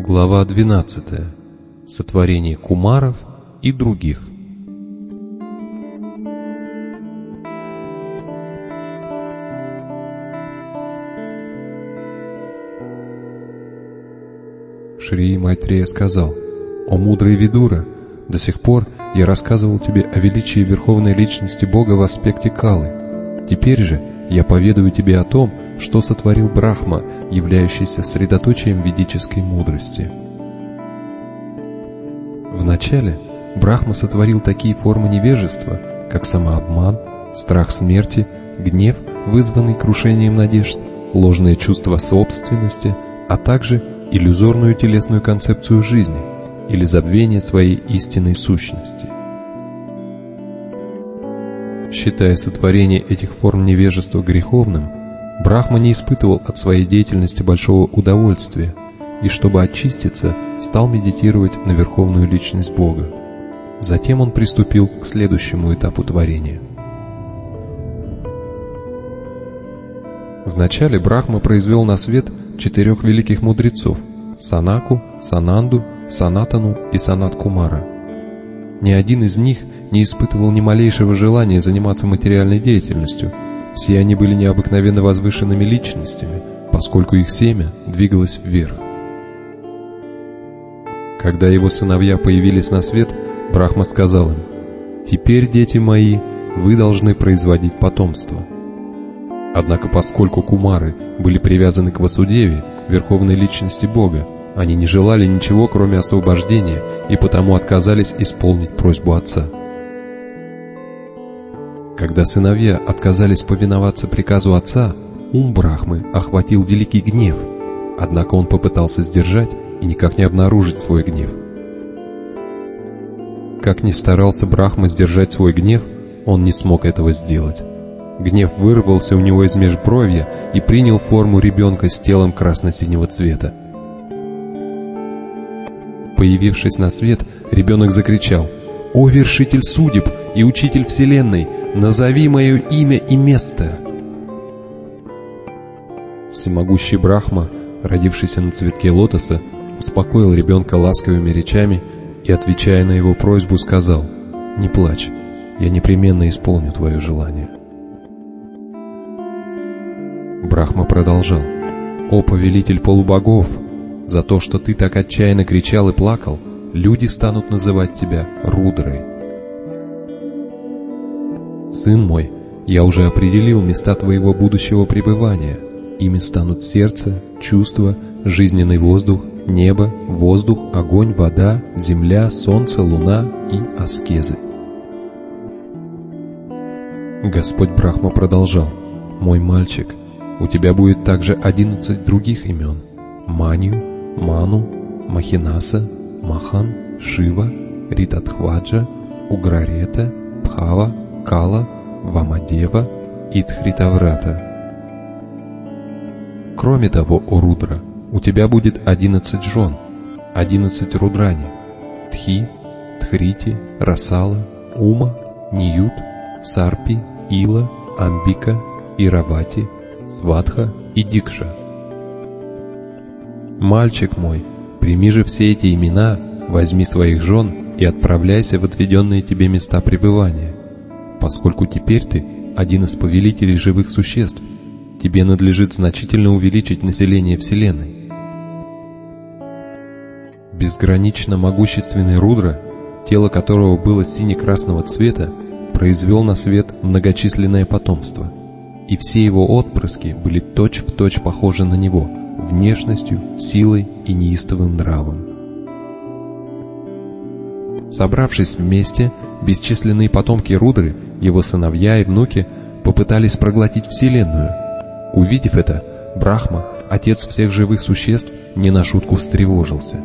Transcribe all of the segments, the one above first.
Глава 12. Сотворение кумаров и других. Шри Майтрея сказал: «О мудрый Видура, до сих пор я рассказывал тебе о величии Верховной Личности Бога в аспекте Калы. Теперь же я поведаю тебе о том, что сотворил Брахма, являющийся средоточием ведической мудрости». Вначале Брахма сотворил такие формы невежества, как самообман, страх смерти, гнев, вызванный крушением надежд, ложное чувство собственности, а также иллюзорную телесную концепцию жизни или забвение своей истинной сущности. Считая сотворение этих форм невежества греховным, Брахма не испытывал от своей деятельности большого удовольствия и, чтобы очиститься, стал медитировать на Верховную Личность Бога. Затем он приступил к следующему этапу творения. Вначале Брахма произвел на свет 4 великих мудрецов — Санаку, Сананду, Санатану и Санат-Кумара. Ни один из них не испытывал ни малейшего желания заниматься материальной деятельностью. Все они были необыкновенно возвышенными личностями, поскольку их семя двигалось вверх. Когда его сыновья появились на свет, Брахма сказал им: «Теперь, дети мои, вы должны производить потомство». Однако, поскольку кумары были привязаны к Васудеве, Верховной Личности Бога, они не желали ничего, кроме освобождения, и потому отказались исполнить просьбу отца. Когда сыновья отказались повиноваться приказу отца, ум Брахмы охватил великий гнев, однако он попытался сдержать и никак не обнаружить свой гнев. Как ни старался Брахма сдержать свой гнев, он не смог этого сделать. Гнев вырвался у него из межбровья и принял форму ребенка с телом красно-синего цвета. Появившись на свет, ребенок закричал: «О, вершитель судеб и учитель вселенной, назови мое имя и место!» Всемогущий Брахма, родившийся на цветке лотоса, успокоил ребенка ласковыми речами и, отвечая на его просьбу, сказал: «Не плачь, я непременно исполню твое желание». Брахма продолжал: «О, повелитель полубогов! За то, что ты так отчаянно кричал и плакал, люди станут называть тебя Рудрой. Сын мой, я уже определил места твоего будущего пребывания. Ими станут сердце, чувство, жизненный воздух, небо, воздух, огонь, вода, земля, солнце, луна и аскезы». Господь Брахма продолжал: «Мой мальчик, у тебя будет также 11 других имен: Манью, Ману, Махинаса, Махан, Шива, Ритатхваджа, Уграрета, Пхава, Кала, Вамадева и Тхритаврата. Кроме того, о Рудра, у тебя будет 11 жен, 11 Рудрани: Тхи, Тхрити, Расала, Ума, Ниют, Сарпи, Ила, Амбика, Иравати, Сватха и Дикша. Мальчик мой, прими же все эти имена, возьми своих жен и отправляйся в отведенные тебе места пребывания. Поскольку теперь ты один из повелителей живых существ, тебе надлежит значительно увеличить население Вселенной». Безгранично могущественный Рудра, тело которого было сине-красного цвета, произвел на свет многочисленное потомство, и все его отпрыски были точь-в-точь похожи на него внешностью, силой и неистовым нравом. Собравшись вместе, бесчисленные потомки Рудры, его сыновья и внуки, попытались проглотить Вселенную. Увидев это, Брахма, отец всех живых существ, не на шутку встревожился.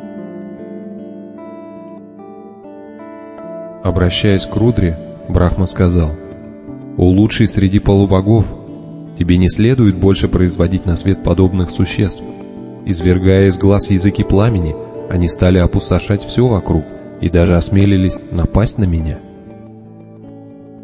Обращаясь к Рудре, Брахма сказал: «О лучший среди полубогов, тебе не следует больше производить на свет подобных существ. Извергая из глаз языки пламени, они стали опустошать все вокруг и даже осмелились напасть на меня.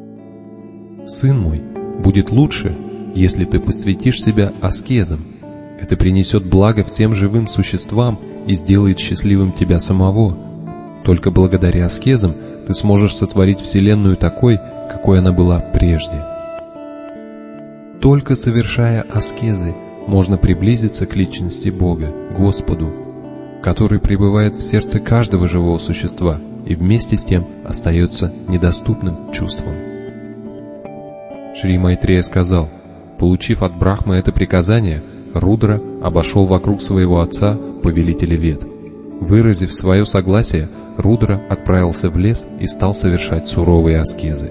Сын мой, будет лучше, если ты посвятишь себя аскезам, это принесет благо всем живым существам и сделает счастливым тебя самого. Только благодаря аскезам ты сможешь сотворить Вселенную такой, какой она была прежде. Только совершая аскезы, можно приблизиться к личности Бога, Господу, который пребывает в сердце каждого живого существа и вместе с тем остается недоступным чувством. Шри Майтрея сказал: получив от Брахмы это приказание, Рудра обошел вокруг своего отца, повелителя Вед. Выразив свое согласие, Рудра отправился в лес и стал совершать суровые аскезы.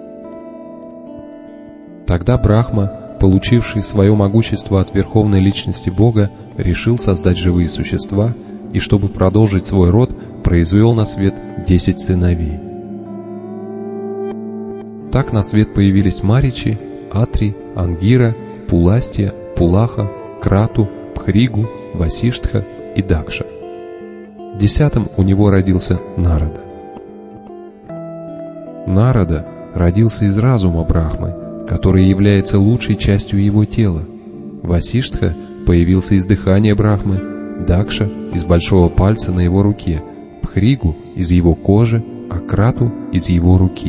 Тогда Брахма, получивший свое могущество от Верховной Личности Бога, решил создать живые существа и, чтобы продолжить свой род, произвел на свет 10 сыновей. Так на свет появились Маричи, Атри, Ангира, Пуластья, Пулаха, Крату, Пхригу, Васиштха и Дакша. 10-м у него родился Нарада. Нарада родился из разума Брахмы, который является лучшей частью его тела. Васиштха появился из дыхания Брахмы, Дакша из большого пальца на его руке, Пхригу из его кожи, а Крату из его руки.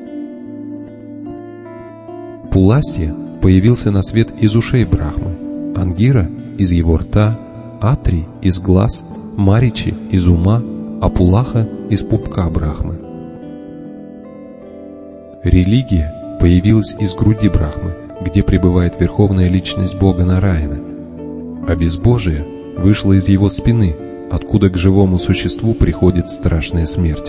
Пуластья появился на свет из ушей Брахмы, Ангира из его рта, Атри из глаз, Маричи из ума, а Пулаха из пупка Брахмы. Религия появилась из груди Брахмы, где пребывает Верховная Личность Бога Нараяна, а безбожие вышло из его спины, откуда к живому существу приходит страшная смерть.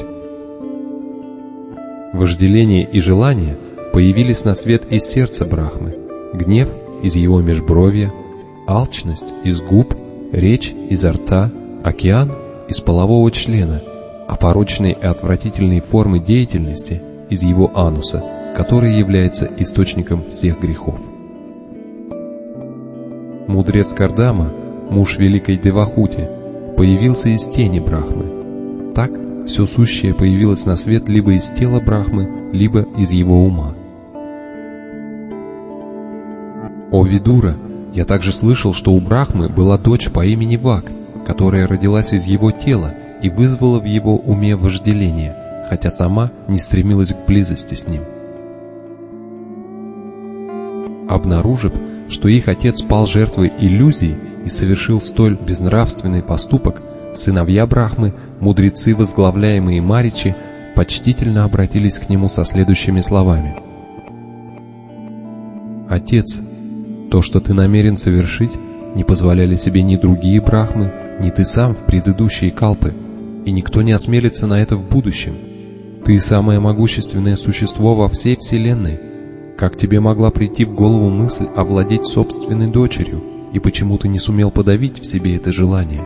Вожделение и желание появились на свет из сердца Брахмы, гнев из его межбровья, алчность из губ, речь изо рта, океан из полового члена, а порочные и отвратительные формы деятельности из его ануса, который является источником всех грехов. Мудрец Кардама, муж великой Девахути, появился из тени Брахмы. Так все сущее появилось на свет либо из тела Брахмы, либо из его ума. О Видура, я также слышал, что у Брахмы была дочь по имени Вак, которая родилась из его тела и вызвала в его уме вожделение, хотя сама не стремилась к близости с ним. Обнаружив, что их отец пал жертвой иллюзий и совершил столь безнравственный поступок, сыновья Брахмы, мудрецы, возглавляемые Маричи, почтительно обратились к нему со следующими словами: «Отец, то, что ты намерен совершить, не позволяли себе ни другие Брахмы, ни ты сам в предыдущие калпы, и никто не осмелится на это в будущем. Ты самое могущественное существо во всей Вселенной. Как тебе могла прийти в голову мысль овладеть собственной дочерью, и почему ты не сумел подавить в себе это желание?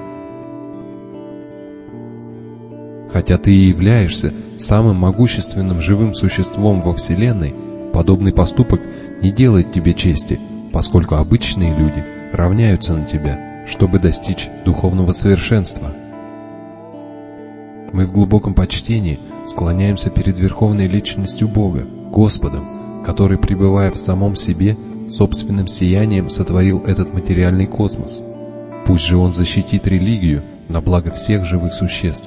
Хотя ты и являешься самым могущественным живым существом во Вселенной, подобный поступок не делает тебе чести, поскольку обычные люди равняются на тебя, чтобы достичь духовного совершенства. Мы в глубоком почтении склоняемся перед Верховной Личностью Бога, Господом, который, пребывая в самом себе, собственным сиянием сотворил этот материальный космос. Пусть же Он защитит религию на благо всех живых существ».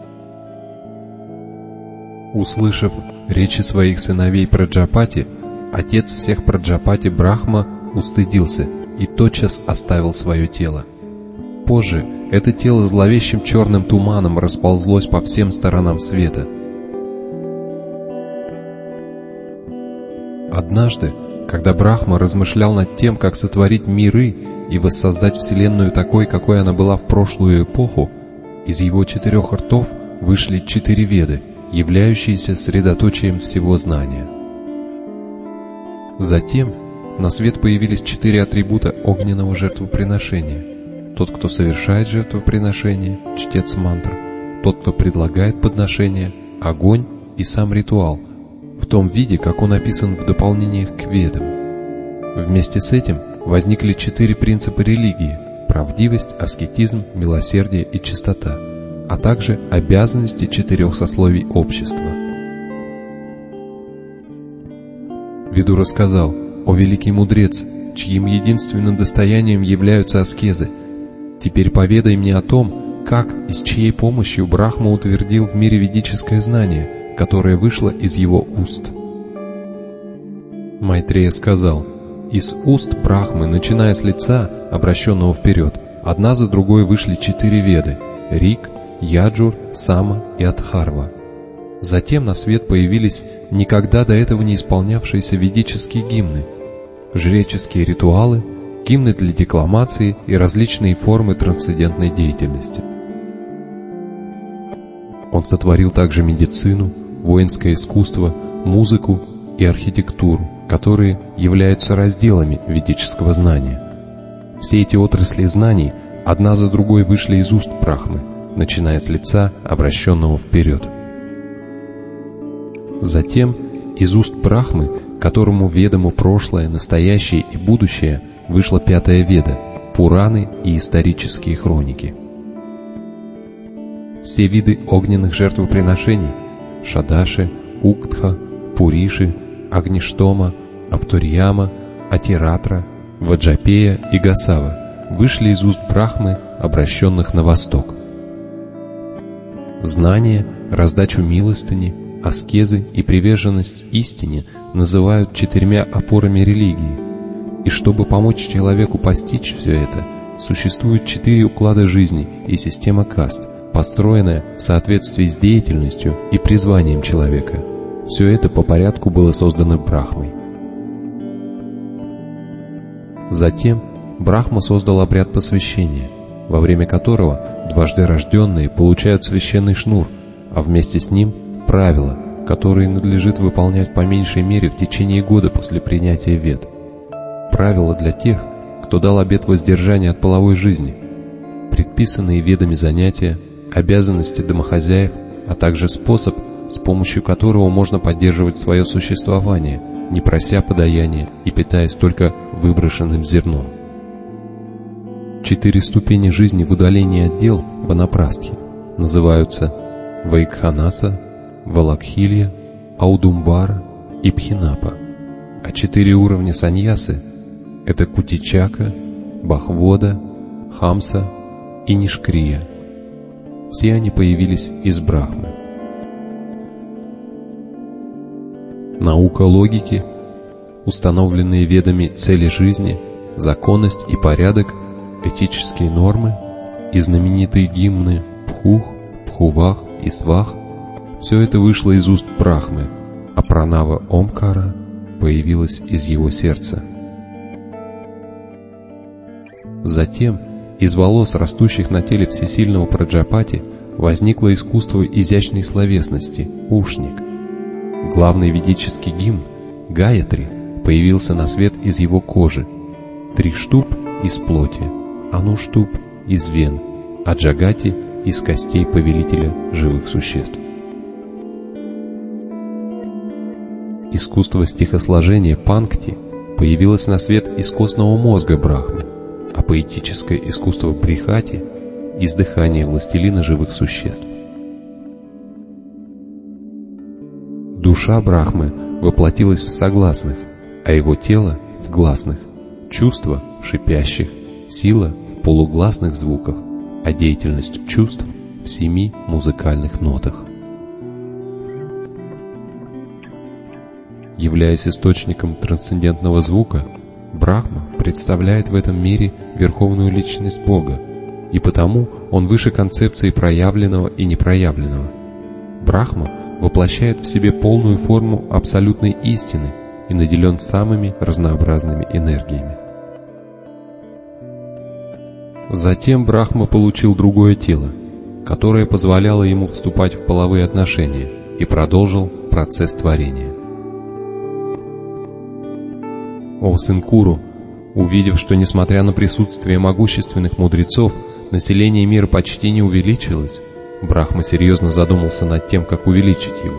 Услышав речи своих сыновей Праджапати, отец всех Праджапати Брахма устыдился и тотчас оставил свое тело. Позже это тело зловещим черным туманом расползлось по всем сторонам света. Однажды, когда Брахма размышлял над тем, как сотворить миры и воссоздать Вселенную такой, какой она была в прошлую эпоху, из его 4 ртов вышли 4 веды, являющиеся средоточием всего знания. Затем на свет появились 4 атрибута огненного жертвоприношения: тот, кто совершает жертвоприношение, чтец мантр; тот, кто предлагает подношение, огонь и сам ритуал, в том виде, как он описан в дополнениях к Ведам. Вместе с этим возникли 4 принципа религии: правдивость, аскетизм, милосердие и чистота, а также обязанности 4 сословий общества. Видура сказал: «О великий мудрец, чьим единственным достоянием являются аскезы, теперь поведай мне о том, как и с чьей помощью Брахма утвердил в мире ведическое знание, которое вышло из его уст». Майтрея сказал: «Из уст Брахмы, начиная с лица, обращенного вперед, одна за другой вышли 4 веды — Рик, Яджур, Сама и Адхарва. Затем на свет появились никогда до этого не исполнявшиеся ведические гимны, жреческие ритуалы, гимны для декламации и различные формы трансцендентной деятельности. Он сотворил также медицину, воинское искусство, музыку и архитектуру, которые являются разделами ведического знания. Все эти отрасли знаний одна за другой вышли из уст Брахмы, начиная с лица, обращенного вперед. Затем из уст Брахмы, которому ведомо прошлое, настоящее и будущее, вышла 5-я веда — Пураны и исторические хроники. Все виды огненных жертвоприношений — Шадаши, Уктха, Пуриши, Агништома, Аптурьяма, Атиратра, Ваджапея и Гасава — вышли из уст Брахмы, обращенных на восток. Знание, раздачу милостыни, аскезы и приверженность истине называют 4 опорами религии, и чтобы помочь человеку постичь все это, существует 4 уклада жизни и система каст, построенная в соответствии с деятельностью и призванием человека. Все это по порядку было создано Брахмой. Затем Брахма создал обряд посвящения, во время которого дважды рожденные получают священный шнур, а вместе с ним правила, которые надлежит выполнять по меньшей мере в течение года после принятия вед. Правила для тех, кто дал обет воздержания от половой жизни, предписанные ведами занятия, обязанности домохозяев, а также способ, с помощью которого можно поддерживать свое существование, не прося подаяния и питаясь только выброшенным зерном. 4 ступени жизни в удалении от дел ванапрастхи называются Вайкханаса, Валакхилья, Аудумбара и Пхинапа, а 4 уровня саньясы — это Кутичака, Бахвода, Хамса и Нишкрия. Все они появились из Брахмы. Наука логики, установленные ведами цели жизни, законность и порядок, этические нормы и знаменитые гимны Пхух, Пхувах и Свах — все это вышло из уст Брахмы, а пранава Омкара появилась из его сердца. Затем из волос, растущих на теле всесильного Праджапати, возникло искусство изящной словесности — ушник. Главный ведический гимн — Гаятри — появился на свет из его кожи, Триштуб — из плоти, Ануштуб — из вен, а Джагати — из костей повелителя живых существ. Искусство стихосложения Панкти появилось на свет из костного мозга Брахмы, а поэтическое искусство Брихати — из дыхания властелина живых существ. Душа Брахмы воплотилась в согласных, а его тело — в гласных, чувства — в шипящих, сила — в полугласных звуках, а деятельность чувств — в 7 музыкальных нотах. Являясь источником трансцендентного звука, Брахма представляет в этом мире верховную личность Бога, и потому он выше концепции проявленного и непроявленного. Брахма воплощает в себе полную форму абсолютной истины и наделен самыми разнообразными энергиями. Затем Брахма получил другое тело, которое позволяло ему вступать в половые отношения, и продолжил процесс творения. О сын Куру, увидев, что несмотря на присутствие могущественных мудрецов, население мира почти не увеличилось, Брахма серьезно задумался над тем, как увеличить его.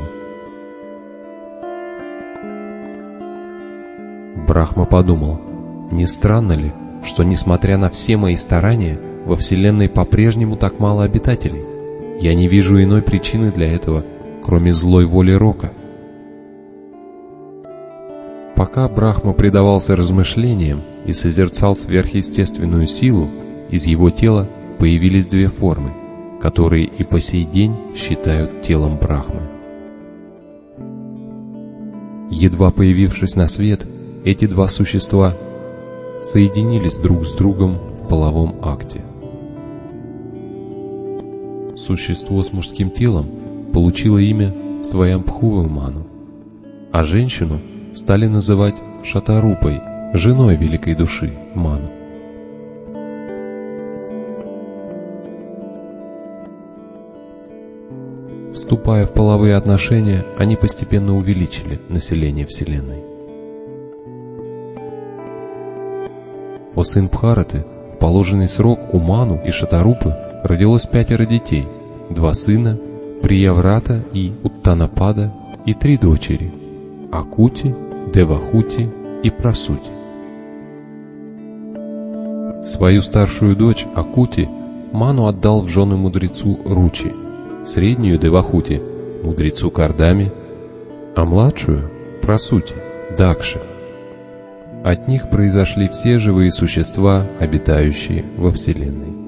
Брахма подумал: не странно ли, что, несмотря на все мои старания, во Вселенной по-прежнему так мало обитателей? Я не вижу иной причины для этого, кроме злой воли Рока. Пока Брахма предавался размышлениям, и созерцал сверхъестественную силу, из его тела появились две формы, которые и по сей день считают телом Брахмы. Едва появившись на свет, эти два существа соединились друг с другом в половом акте. Существо с мужским телом получило имя Сваямбхува Ману, а женщину стали называть Шатарупой, женой великой души Ману. Вступая в половые отношения, они постепенно увеличили население Вселенной. О сын Бхараты, в положенный срок у Ману и Шатарупы родилось 5 детей, 2 сына, Прияврата и Уттанапада, и 3 дочери, Акути, Девахути и Прасути. Свою старшую дочь Акути Ману отдал в жены мудрецу Ручи, среднюю Девахути мудрецу Кардами, а младшую Прасути Дакше. От них произошли все живые существа, обитающие во Вселенной.